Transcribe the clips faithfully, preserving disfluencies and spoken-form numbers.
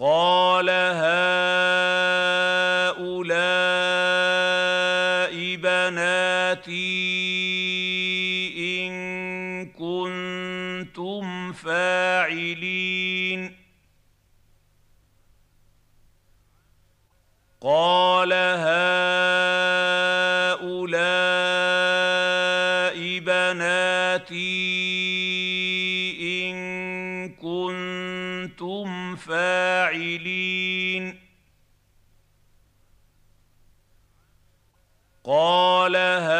قَالَ هَٰؤُلَاءِ بَنَاتِي إِن كُنتُمْ فَاعِلِينَ قَالَ هَٰؤُلَاءِ بَنَاتِي إِن كُنتُمْ فَاعِلِينَ قَالَ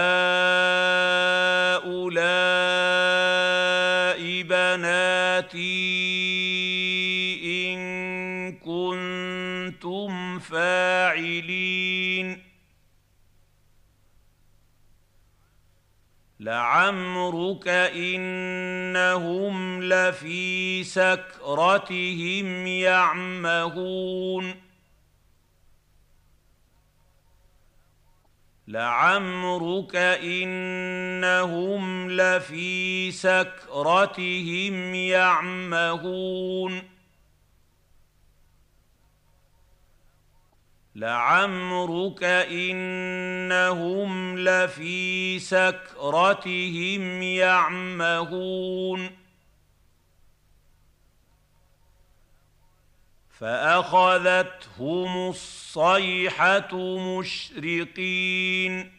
هَٰؤُلَاءِ بَنَاتِي إِن كُنتُمْ فَاعِلِينَ لَعَمْرُكَ إِنَّهُمْ لَفِي سَكْرَتِهِمْ يَعْمَهُونَ لَعَمْرُكَ إِنَّهُمْ لَفِي سَكْرَتِهِمْ يَعْمَهُونَ لَعَمْرُكَ إِنَّهُمْ لَفِي سَكْرَتِهِمْ يَعْمَهُونَ فَأَخَذَتْهُمُ الصَّيْحَةُ مُشْرِقِينَ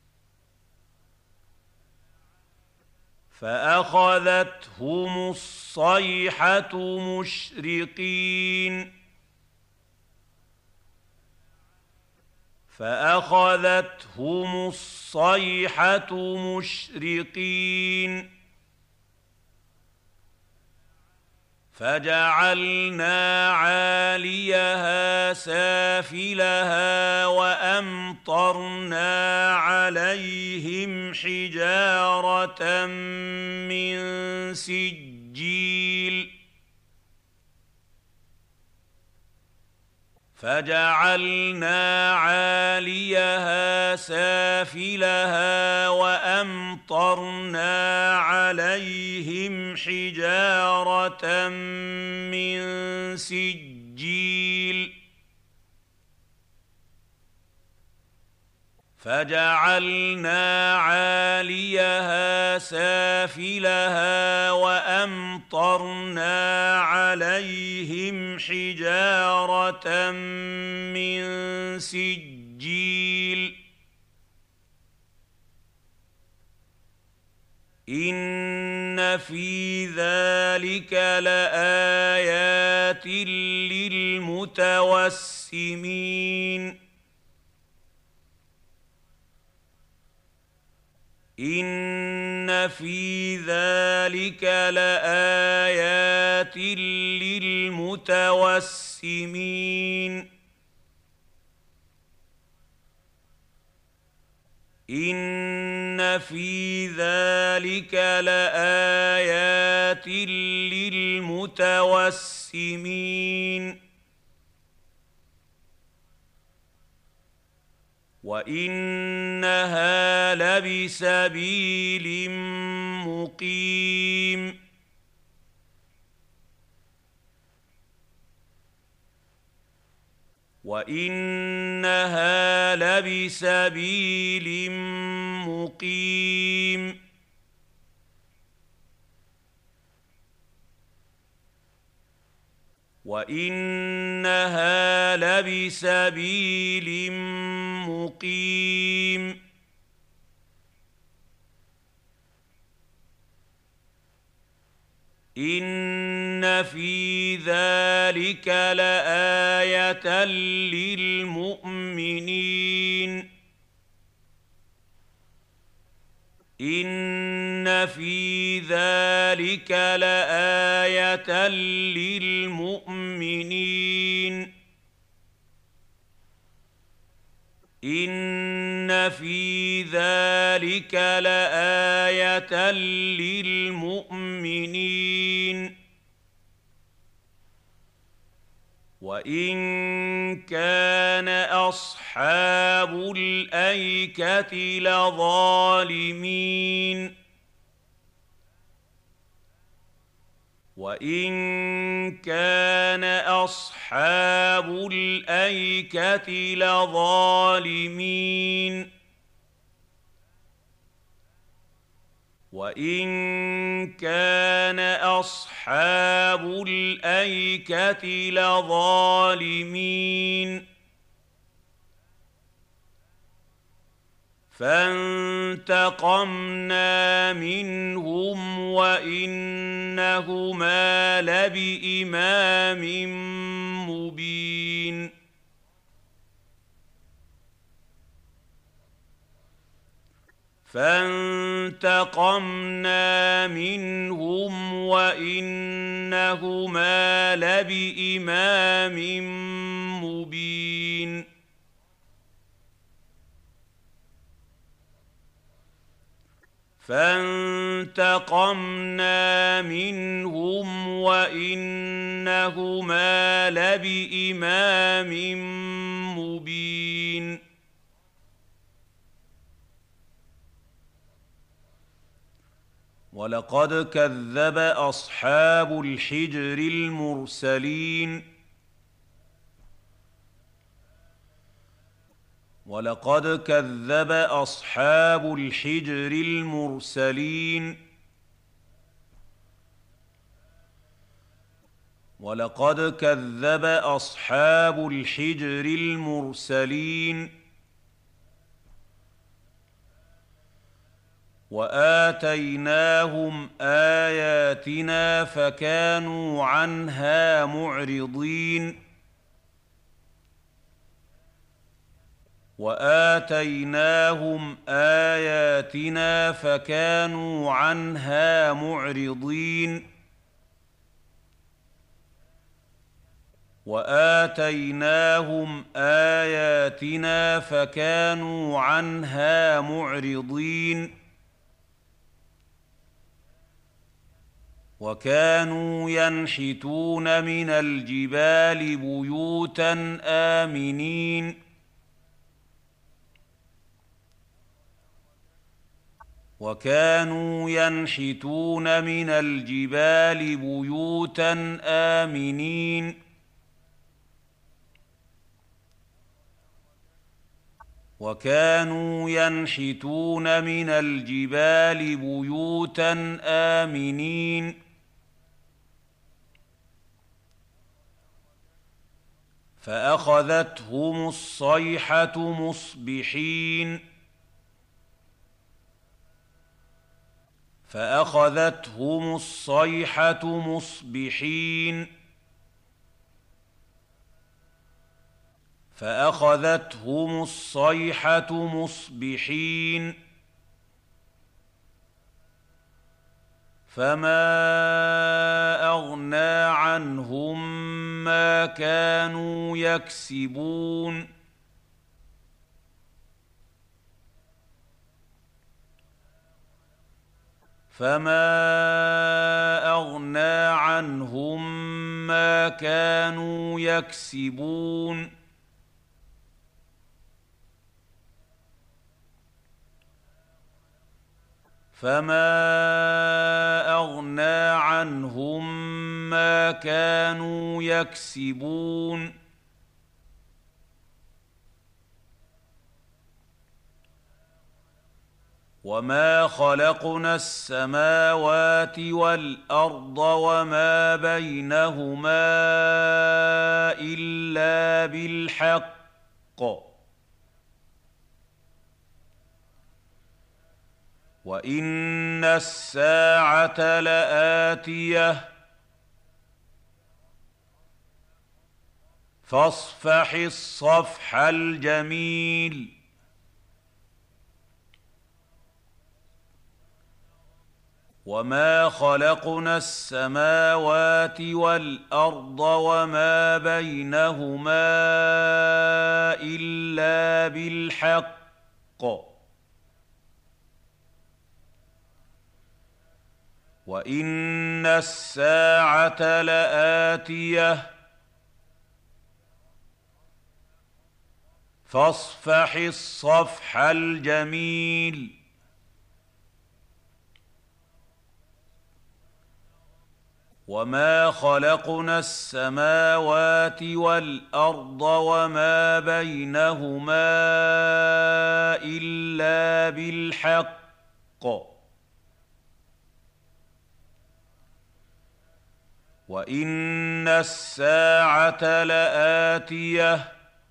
فَأَخَذَتْهُمُ الصَّيْحَةُ مُشْرِقِينَ فَأَخَذَتْهُمُ الصَّيْحَةُ مُشْرِقِينَ فَجَعَلْنَا عَالِيَهَا سَافِلَهَا وَأَمْطَرْنَا عَلَيْهِمْ حِجَارَةً مِّن سِجِّيلٍ فَجَعَلْنَا عَالِيَهَا سَافِلَهَا وَأَمْطَرْنَا عَلَيْهِمْ حِجَارَةً مِّن سِجِّيلٍ فَجَعَلْنَا عَالِيَهَا سَافِلَهَا وَأَمْطَرْنَا عَلَيْهِمْ حِجَارَةً مِّن سِجِّيلٍ إِنَّ فِي ذَلِكَ لَآيَاتٍ لِّلْمُتَوَسِّمِينَ إِنَّ فِي ذَلِكَ لَآيَاتٍ لِّلْمُتَوَسِّمِينَ إِنَّ فِي ذَلِكَ لَآيَاتٍ لِّلْمُتَوَسِّمِينَ وَإِنَّهَا لَبِسَبِيلٍ مُّقِيمٍ وَإِنَّهَا لَبِسَبِيلٍ مُّقِيمٍ وَإِنَّهَا لَبِسَبِيلٍ مُّقِيمٍ إِنَّ فِي ذَلِكَ لَآيَةً لِّلْمُؤْمِنِينَ إِنَّ فِي ذَلِكَ لَآيَةً لِّلْمُؤْمِنِينَ إِنَّ فِي ذَلِكَ لَآيَةً لِّلْمُؤْمِنِينَ وَإِن كَانَ أَصْحَابُ الْأَيْكَةِ لَظَالِمِينَ وإن كان أصحاب الأيكة لظالمين وإن كان أصحاب الأيكة لظالمين فانتقمنا منهم وإنهما لبإمام مبين فانتقمنا منهم وإنهما لبإمام مبين فانتقمنا منهم وإنهما لبإمام مبين ولقد كذب أصحاب الحجر المرسلين ولقد كذب أصحاب الحجر المرسلين ولقد كذب أصحاب الحجر المرسلين وآتيناهم آياتنا فكانوا عنها معرضين وآتيناهم آياتنا فكانوا عنها معرضين وآتيناهم آياتنا فكانوا عنها معرضين وكانوا ينحتون من الجبال بيوتا آمنين وكانوا ينحتون من الجبال بيوتا آمنين وكانوا ينحتون من الجبال بيوتا آمنين فأخذتهم الصيحة مصبحين فأخذتهم الصيحة مصبحين فأخذتهم الصيحة مصبحين فما أغنى عنهم ما كانوا يكسبون فما أغنى عنهم ما كانوا يكسبون فما أغنى عنهم ما كانوا يكسبون وما خلقنا السماوات والأرض وما بينهما إلا بالحق وإن الساعة لآتية فاصفح الصفح الجميل وما خلقنا السماوات والأرض وما بينهما إلا بالحق وإن الساعة لآتية فاصفح الصفح الجميل وما خلقنا السماوات والارض وما بينهما الا بالحق وان الساعه لاتيه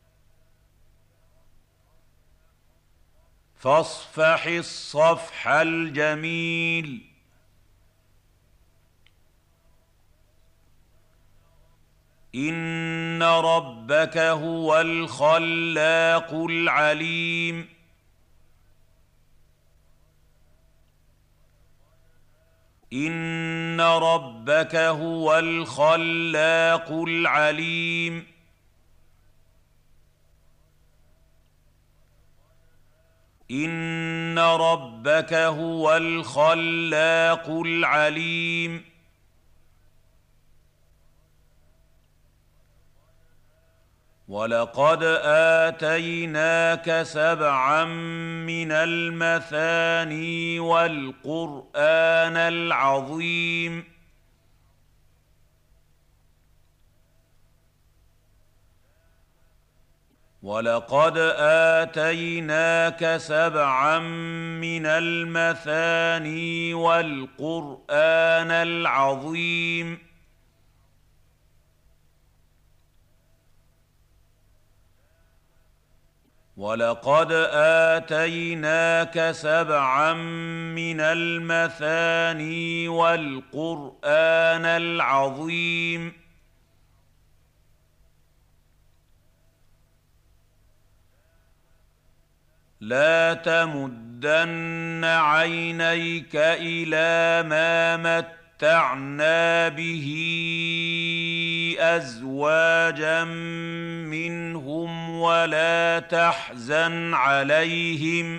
فاصفح الصفح الجميل ان ربك هو الخلاق العليم ان ربك هو الخلاق العليم ان ربك هو الخلاق العليم ولقد آتيناك سبعا من المثاني والقرآن العظيم ولقد آتيناك سبعا من المثاني والقرآن العظيم ولقد آتيناك سبعا من المثاني والقرآن العظيم لا تمدن عينيك إلى ما متعنا به أزواجا منهم ولا تحزن عليهم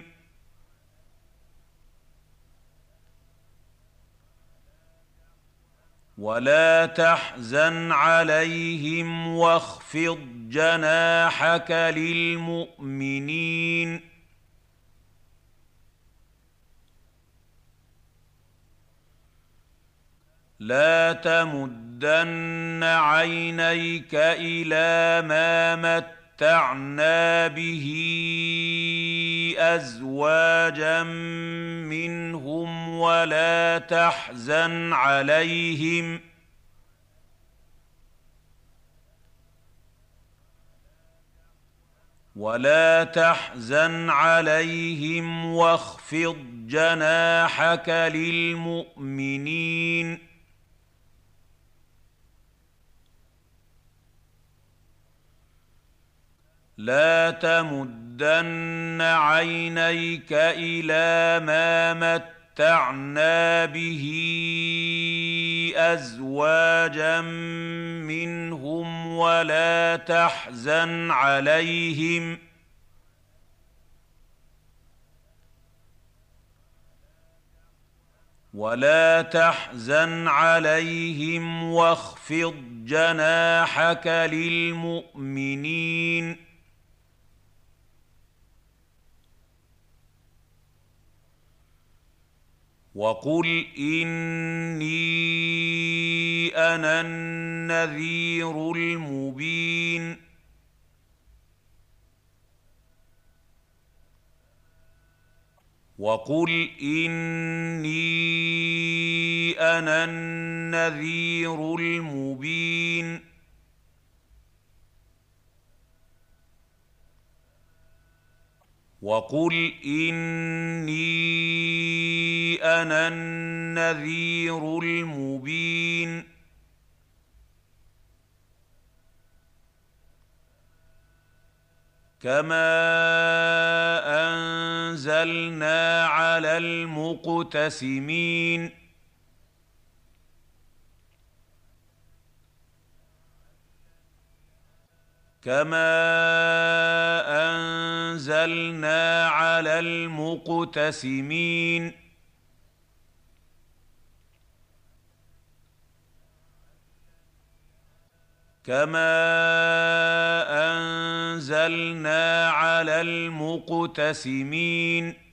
ولا تحزن عليهم واخفض جناحك للمؤمنين لا تمدن عينيك إلى ما متعنا به أزواجا منهم ولا تحزن عليهم ولا تحزن عليهم واخفض جناحك للمؤمنين لا تمدن عينيك إلى ما متعنا به أزواجا منهم ولا تحزن عليهم ولا تحزن عليهم واخفض جناحك للمؤمنين وقل إني أنا النذير المبين وقل إني أنا النذير المبين وقل إني أنا النذير المبين كما أنزلنا على المقتسمين كما أنزلنا على المقتسمين كما أنزلنا على المقتسمين